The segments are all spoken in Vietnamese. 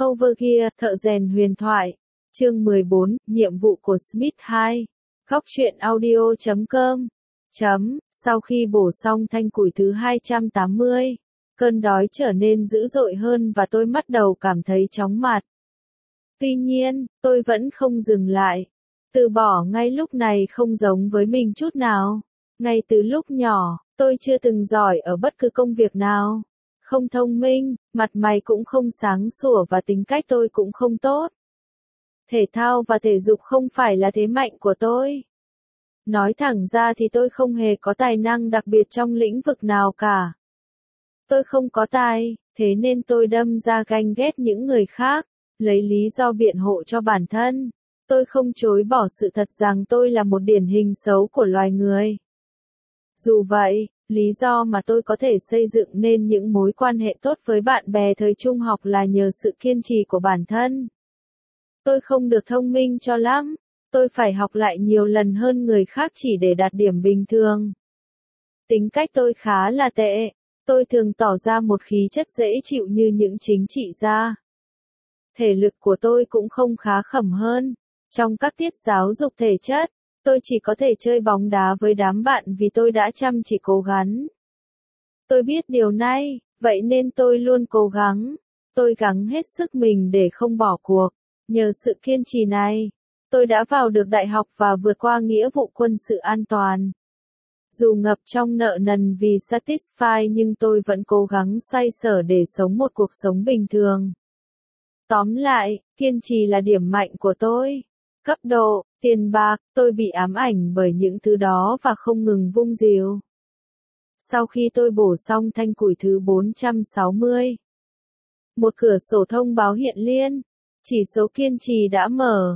Overgear, thợ rèn huyền thoại. Chương 14, nhiệm vụ của Smith 2. Góc truyện audio.com. Sau khi bổ xong thanh củi thứ 280, cơn đói trở nên dữ dội hơn và tôi bắt đầu cảm thấy chóng mặt. Tuy nhiên, tôi vẫn không dừng lại. Từ bỏ ngay lúc này không giống với mình chút nào. Ngay từ lúc nhỏ, tôi chưa từng giỏi ở bất cứ công việc nào. Không thông minh, mặt mày cũng không sáng sủa và tính cách tôi cũng không tốt. Thể thao và thể dục không phải là thế mạnh của tôi. Nói thẳng ra thì tôi không hề có tài năng đặc biệt trong lĩnh vực nào cả. Tôi không có tài, thế nên tôi đâm ra ganh ghét những người khác, lấy lý do biện hộ cho bản thân. Tôi không chối bỏ sự thật rằng tôi là một điển hình xấu của loài người. Dù vậy, lý do mà tôi có thể xây dựng nên những mối quan hệ tốt với bạn bè thời trung học là nhờ sự kiên trì của bản thân. Tôi không được thông minh cho lắm, tôi phải học lại nhiều lần hơn người khác chỉ để đạt điểm bình thường. Tính cách tôi khá là tệ, tôi thường tỏ ra một khí chất dễ chịu như những chính trị gia. Thể lực của tôi cũng không khá khẩm hơn. Trong các tiết giáo dục thể chất, tôi chỉ có thể chơi bóng đá với đám bạn vì tôi đã chăm chỉ cố gắng. Tôi biết điều này, vậy nên tôi luôn cố gắng. Tôi gắng hết sức mình để không bỏ cuộc. Nhờ sự kiên trì này, tôi đã vào được đại học và vượt qua nghĩa vụ quân sự an toàn. Dù ngập trong nợ nần vì Satisfy nhưng tôi vẫn cố gắng xoay sở để sống một cuộc sống bình thường. Tóm lại, kiên trì là điểm mạnh của tôi. Cấp độ, tiền bạc, tôi bị ám ảnh bởi những thứ đó và không ngừng vung dìu. Sau khi tôi bổ xong thanh củi thứ 460, một cửa sổ thông báo hiện lên. Chỉ số kiên trì đã mở.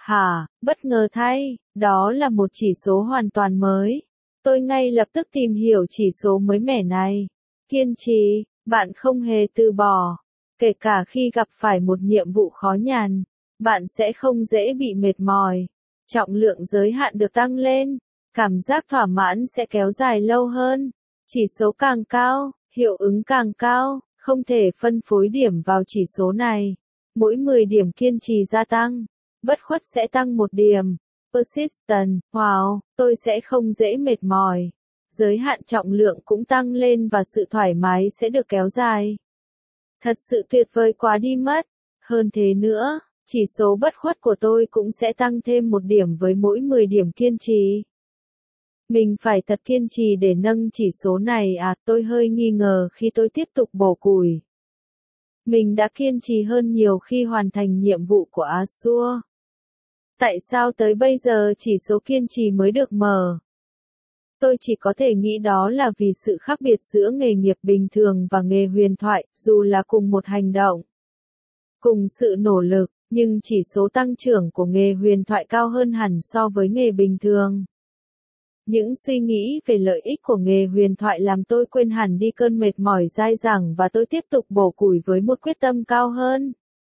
Bất ngờ thay, đó là một chỉ số hoàn toàn mới. Tôi ngay lập tức tìm hiểu chỉ số mới mẻ này. Kiên trì, bạn không hề từ bỏ. Kể cả khi gặp phải một nhiệm vụ khó nhằn, bạn sẽ không dễ bị mệt mỏi. Trọng lượng giới hạn được tăng lên, cảm giác thỏa mãn sẽ kéo dài lâu hơn. Chỉ số càng cao, hiệu ứng càng cao, không thể phân phối điểm vào chỉ số này. Mỗi 10 điểm kiên trì gia tăng, bất khuất sẽ tăng 1 điểm. Persistent, tôi sẽ không dễ mệt mỏi. Giới hạn trọng lượng cũng tăng lên và sự thoải mái sẽ được kéo dài. Thật sự tuyệt vời quá đi mất. Hơn thế nữa, chỉ số bất khuất của tôi cũng sẽ tăng thêm 1 điểm với mỗi 10 điểm kiên trì. Mình phải thật kiên trì để nâng chỉ số này tôi hơi nghi ngờ khi tôi tiếp tục bổ củi. Mình đã kiên trì hơn nhiều khi hoàn thành nhiệm vụ của Azure. Tại sao tới bây giờ chỉ số kiên trì mới được mở? Tôi chỉ có thể nghĩ đó là vì sự khác biệt giữa nghề nghiệp bình thường và nghề huyền thoại, dù là cùng một hành động, cùng sự nỗ lực, nhưng chỉ số tăng trưởng của nghề huyền thoại cao hơn hẳn so với nghề bình thường. Những suy nghĩ về lợi ích của nghề huyền thoại làm tôi quên hẳn đi cơn mệt mỏi dai dẳng và tôi tiếp tục bổ củi với một quyết tâm cao hơn.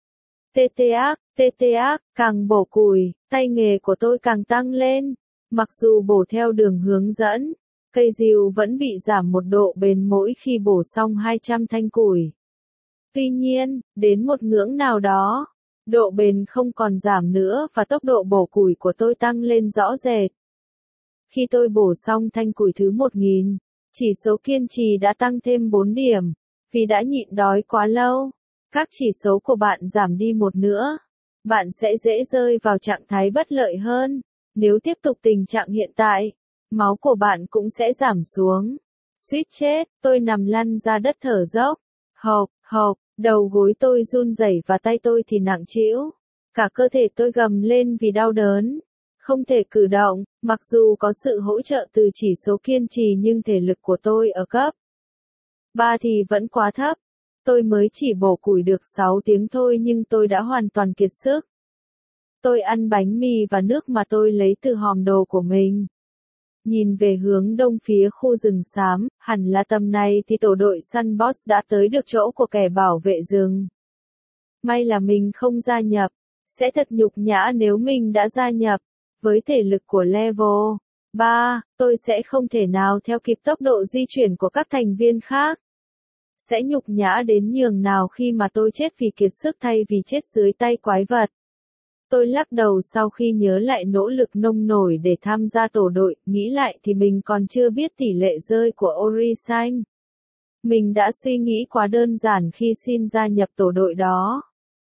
TTA, càng bổ củi, tay nghề của tôi càng tăng lên. Mặc dù bổ theo đường hướng dẫn, cây rìu vẫn bị giảm 1 độ bền mỗi khi bổ xong 200 thanh củi. Tuy nhiên, đến một ngưỡng nào đó, độ bền không còn giảm nữa và tốc độ bổ củi của tôi tăng lên rõ rệt. Khi tôi bổ xong thanh củi thứ 1000, chỉ số kiên trì đã tăng thêm 4 điểm, vì đã nhịn đói quá lâu. Các chỉ số của bạn giảm đi 1 nữa. Bạn sẽ dễ rơi vào trạng thái bất lợi hơn. Nếu tiếp tục tình trạng hiện tại, máu của bạn cũng sẽ giảm xuống. Suýt chết, tôi nằm lăn ra đất thở dốc. Hộc, đầu gối tôi run rẩy và tay tôi thì nặng trĩu. Cả cơ thể tôi gầm lên vì đau đớn. Không thể cử động, mặc dù có sự hỗ trợ từ chỉ số kiên trì nhưng thể lực của tôi ở cấp 3 thì vẫn quá thấp. Tôi mới chỉ bổ củi được 6 tiếng thôi nhưng tôi đã hoàn toàn kiệt sức. Tôi ăn bánh mì và nước mà tôi lấy từ hòm đồ của mình. Nhìn về hướng đông phía khu rừng xám, hẳn là tầm này thì tổ đội săn boss đã tới được chỗ của kẻ bảo vệ rừng. May là mình không gia nhập. Sẽ thật nhục nhã nếu mình đã gia nhập. Với thể lực của level 3, tôi sẽ không thể nào theo kịp tốc độ di chuyển của các thành viên khác. Sẽ nhục nhã đến nhường nào khi mà tôi chết vì kiệt sức thay vì chết dưới tay quái vật. Tôi lắc đầu sau khi nhớ lại nỗ lực nông nổi để tham gia tổ đội, nghĩ lại thì mình còn chưa biết tỷ lệ rơi của Orison. Mình đã suy nghĩ quá đơn giản khi xin gia nhập tổ đội đó.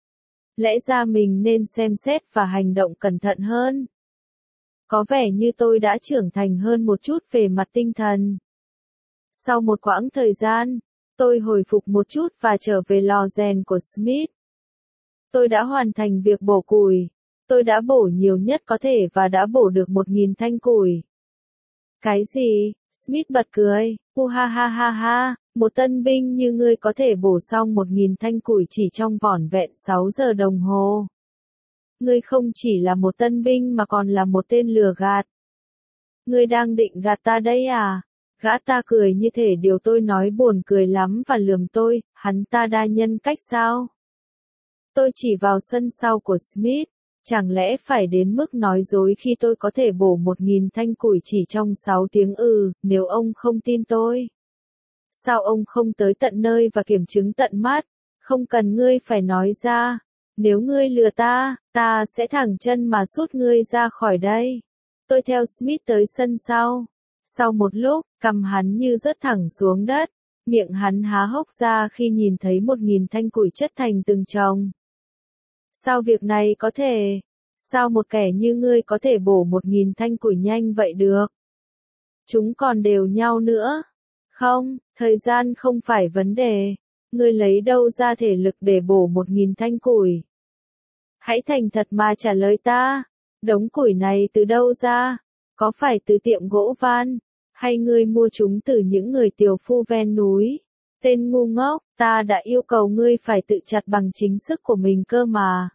Lẽ ra mình nên xem xét và hành động cẩn thận hơn. Có vẻ như tôi đã trưởng thành hơn một chút về mặt tinh thần. Sau một quãng thời gian, tôi hồi phục một chút và trở về lò rèn của Smith. Tôi đã hoàn thành việc bổ củi. Tôi đã bổ nhiều nhất có thể và đã bổ được 1.000 thanh củi. Cái gì? Smith bật cười. Ha ha ha ha, một tân binh như ngươi có thể bổ xong 1.000 thanh củi chỉ trong vỏn vẹn 6 giờ đồng hồ. Ngươi không chỉ là một tân binh mà còn là một tên lừa gạt. Ngươi đang định gạt ta đấy à? Gã ta cười như thể điều tôi nói buồn cười lắm và lườm tôi, hắn ta đa nhân cách sao? Tôi chỉ vào sân sau của Smith. Chẳng lẽ phải đến mức nói dối khi tôi có thể bổ 1.000 thanh củi chỉ trong 6 tiếng nếu ông không tin tôi? Sao ông không tới tận nơi và kiểm chứng tận mắt? Không cần ngươi phải nói ra. Nếu ngươi lừa ta, ta sẽ thẳng chân mà sút ngươi ra khỏi đây. Tôi theo Smith tới sân sau. Sau một lúc, cằm hắn như rớt thẳng xuống đất. Miệng hắn há hốc ra khi nhìn thấy 1.000 thanh củi chất thành từng chồng. Sao việc này có thể? Sao một kẻ như ngươi có thể bổ 1.000 thanh củi nhanh vậy được? Chúng còn đều nhau nữa. Không, thời gian không phải vấn đề. Ngươi lấy đâu ra thể lực để bổ 1.000 thanh củi? Hãy thành thật mà trả lời ta. Đống củi này từ đâu ra? Có phải từ tiệm gỗ Van? Hay ngươi mua chúng từ những người tiều phu ven núi? Tên ngu ngốc, ta đã yêu cầu ngươi phải tự chặt bằng chính sức của mình cơ mà.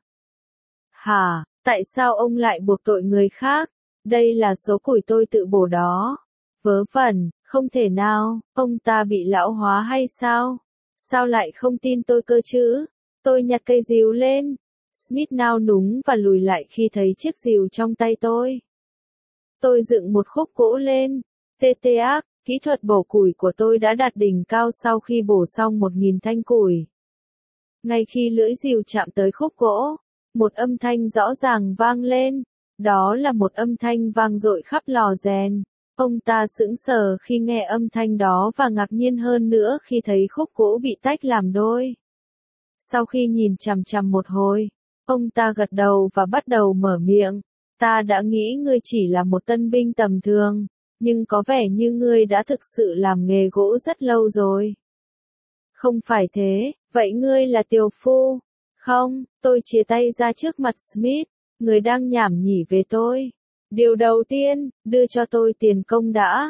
Hả, tại sao ông lại buộc tội người khác? Đây là số củi tôi tự bổ đó. Vớ vẩn, không thể nào, ông ta bị lão hóa hay sao? Sao lại không tin tôi cơ chứ? Tôi nhặt cây rìu lên. Smith nao núng và lùi lại khi thấy chiếc rìu trong tay tôi. Tôi dựng một khúc gỗ lên. TTH, kỹ thuật bổ củi của tôi đã đạt đỉnh cao sau khi bổ xong 1.000 thanh củi. Ngay khi lưỡi rìu chạm tới khúc gỗ, một âm thanh rõ ràng vang lên. Đó là một âm thanh vang dội khắp lò rèn. Ông ta sững sờ khi nghe âm thanh đó và ngạc nhiên hơn nữa khi thấy khúc gỗ bị tách làm đôi. Sau khi nhìn chằm chằm một hồi, ông ta gật đầu và bắt đầu mở miệng. Ta đã nghĩ ngươi chỉ là một tân binh tầm thường, nhưng có vẻ như ngươi đã thực sự làm nghề gỗ rất lâu rồi. Không phải thế, vậy ngươi là tiều phu? Không, tôi chia tay ra trước mặt Smith, người đang nhảm nhỉ về tôi. Điều đầu tiên, đưa cho tôi tiền công đã.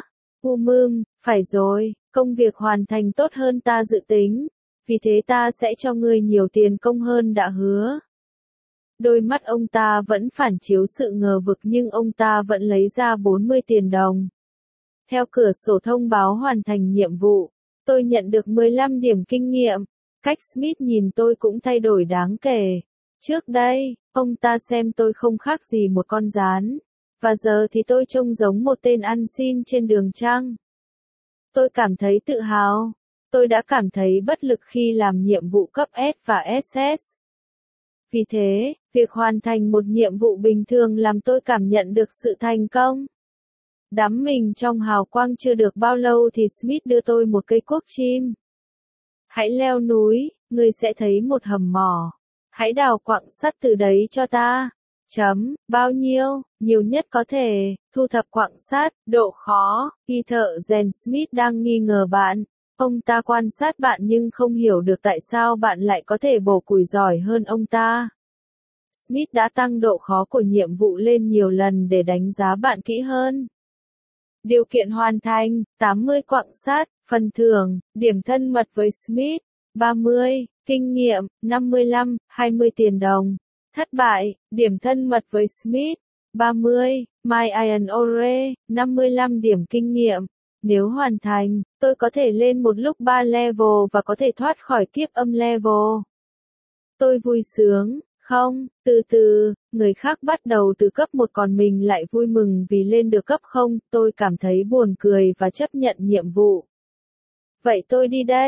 Phải rồi, công việc hoàn thành tốt hơn ta dự tính, vì thế ta sẽ cho ngươi nhiều tiền công hơn đã hứa. Đôi mắt ông ta vẫn phản chiếu sự ngờ vực nhưng ông ta vẫn lấy ra 40 tiền đồng. Theo cửa sổ thông báo hoàn thành nhiệm vụ, tôi nhận được 15 điểm kinh nghiệm. Cách Smith nhìn tôi cũng thay đổi đáng kể. Trước đây, ông ta xem tôi không khác gì một con gián. Và giờ thì tôi trông giống một tên ăn xin trên đường trăng. Tôi cảm thấy tự hào. Tôi đã cảm thấy bất lực khi làm nhiệm vụ cấp S và SS. Vì thế, việc hoàn thành một nhiệm vụ bình thường làm tôi cảm nhận được sự thành công. Đắm mình trong hào quang chưa được bao lâu thì Smith đưa tôi một cây cuốc chim. Hãy leo núi, ngươi sẽ thấy một hầm mỏ. Hãy đào quặng sắt từ đấy cho ta. Bao nhiêu? Nhiều nhất có thể. Thu thập quặng sắt, độ khó. Y thợ rèn Smith đang nghi ngờ bạn. Ông ta quan sát bạn nhưng không hiểu được tại sao bạn lại có thể bổ củi giỏi hơn ông ta. Smith đã tăng độ khó của nhiệm vụ lên nhiều lần để đánh giá bạn kỹ hơn. Điều kiện hoàn thành, 80 quặng sắt, phần thưởng, điểm thân mật với Smith, 30, kinh nghiệm, 55, 20 tiền đồng. Thất bại, điểm thân mật với Smith, 30, My Iron Ore, 55 điểm kinh nghiệm. Nếu hoàn thành, tôi có thể lên một lúc 3 level và có thể thoát khỏi kiếp âm level. Tôi vui sướng. Không, từ từ, người khác bắt đầu từ cấp 1 còn mình lại vui mừng vì lên được cấp 0, tôi cảm thấy buồn cười và chấp nhận nhiệm vụ. Vậy tôi đi đây.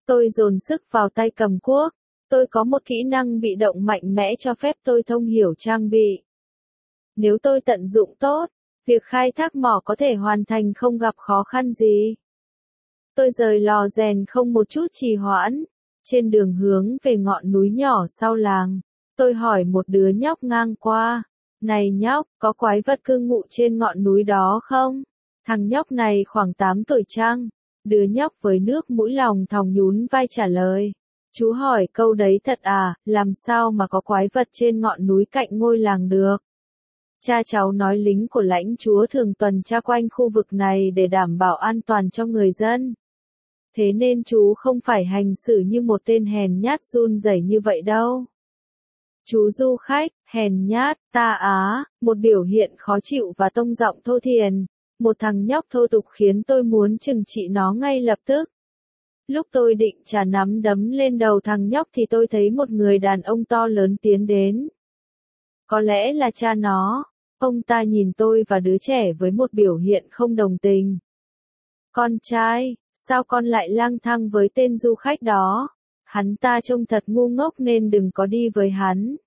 Tôi dồn sức vào tay cầm cuốc. Tôi có một kỹ năng bị động mạnh mẽ cho phép tôi thông hiểu trang bị. Nếu tôi tận dụng tốt, việc khai thác mỏ có thể hoàn thành không gặp khó khăn gì. Tôi rời lò rèn không một chút trì hoãn. Trên đường hướng về ngọn núi nhỏ sau làng, tôi hỏi một đứa nhóc ngang qua. Này nhóc, có quái vật cư ngụ trên ngọn núi đó không? Thằng nhóc này khoảng 8 tuổi chăng? Đứa nhóc với nước mũi lòng thòng nhún vai trả lời. Chú hỏi câu đấy thật à, làm sao mà có quái vật trên ngọn núi cạnh ngôi làng được? Cha cháu nói lính của lãnh chúa thường tuần tra quanh khu vực này để đảm bảo an toàn cho người dân. Thế nên chú không phải hành xử như một tên hèn nhát run rẩy như vậy đâu. Chú du khách, hèn nhát, ta á, một biểu hiện khó chịu và tông giọng thô thiền. Một thằng nhóc thô tục khiến tôi muốn trừng trị nó ngay lập tức. Lúc tôi định chà nắm đấm lên đầu thằng nhóc thì tôi thấy một người đàn ông to lớn tiến đến. Có lẽ là cha nó. Ông ta nhìn tôi và đứa trẻ với một biểu hiện không đồng tình. Con trai, sao con lại lang thang với tên du khách đó? Hắn ta trông thật ngu ngốc nên đừng có đi với hắn.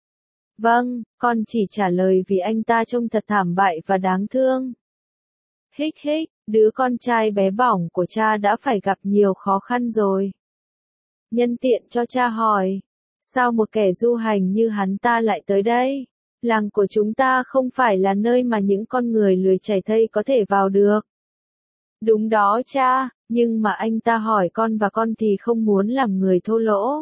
Vâng, con chỉ trả lời vì anh ta trông thật thảm bại và đáng thương. Hích hích, đứa con trai bé bỏng của cha đã phải gặp nhiều khó khăn rồi. Nhân tiện cho cha hỏi, sao một kẻ du hành như hắn ta lại tới đây? Làng của chúng ta không phải là nơi mà những con người lười chảy thây có thể vào được. Đúng đó cha, nhưng mà anh ta hỏi con và con thì không muốn làm người thô lỗ.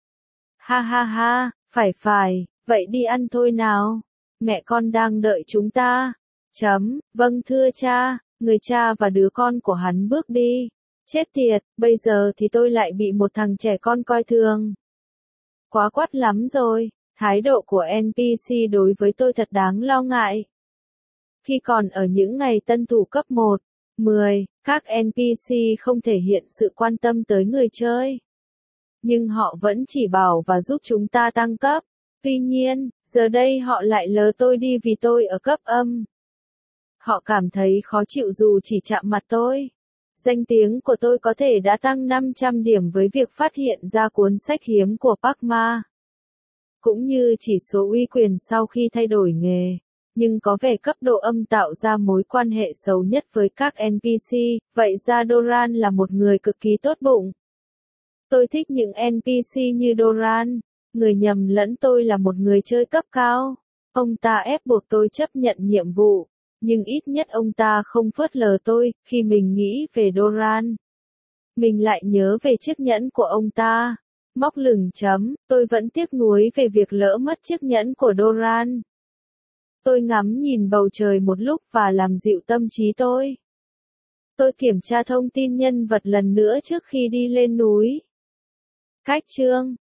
Ha ha ha, phải, vậy đi ăn thôi nào. Mẹ con đang đợi chúng ta. Vâng thưa cha, người cha và đứa con của hắn bước đi. Chết tiệt, bây giờ thì tôi lại bị một thằng trẻ con coi thường. Quá quắt lắm rồi, thái độ của NPC đối với tôi thật đáng lo ngại. Khi còn ở những ngày tân thủ cấp 1, 10, các NPC không thể hiện sự quan tâm tới người chơi. Nhưng họ vẫn chỉ bảo và giúp chúng ta tăng cấp. Tuy nhiên, giờ đây họ lại lờ tôi đi vì tôi ở cấp âm. Họ cảm thấy khó chịu dù chỉ chạm mặt tôi. Danh tiếng của tôi có thể đã tăng 500 điểm với việc phát hiện ra cuốn sách hiếm của Parkma. Cũng như chỉ số uy quyền sau khi thay đổi nghề. Nhưng có vẻ cấp độ âm tạo ra mối quan hệ xấu nhất với các NPC, vậy ra Doran là một người cực kỳ tốt bụng. Tôi thích những NPC như Doran, người nhầm lẫn tôi là một người chơi cấp cao. Ông ta ép buộc tôi chấp nhận nhiệm vụ, nhưng ít nhất ông ta không phớt lờ tôi. Khi mình nghĩ về Doran, mình lại nhớ về chiếc nhẫn của ông ta. Móc lửng chấm, tôi vẫn tiếc nuối về việc lỡ mất chiếc nhẫn của Doran. Tôi ngắm nhìn bầu trời một lúc và làm dịu tâm trí tôi. Tôi kiểm tra thông tin nhân vật lần nữa trước khi đi lên núi. Cách chương